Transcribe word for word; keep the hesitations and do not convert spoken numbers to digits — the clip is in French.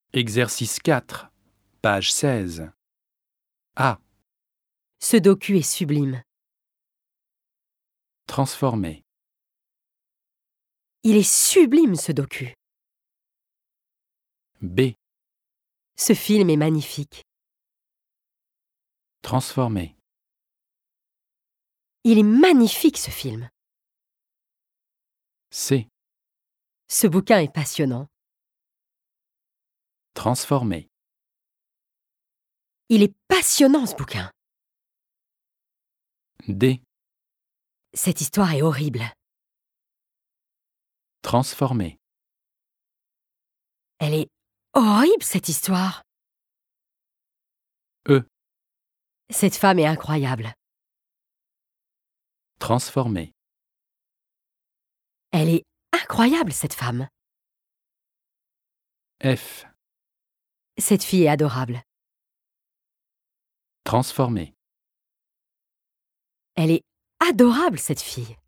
Exercice quatre, page seize. A. Ce docu est sublime. Transformer. Il est sublime, ce docu. B. Ce film est magnifique. Transformer. Il est magnifique, ce film. C. Ce bouquin est passionnant. Transformer. Il est passionnant, ce bouquin. D. Cette histoire est horrible. Transformer. Elle est horrible, cette histoire. E. Cette femme est incroyable. Transformer. Elle est incroyable, cette femme. F. Cette fille est adorable. Transformer. Elle est adorable, cette fille.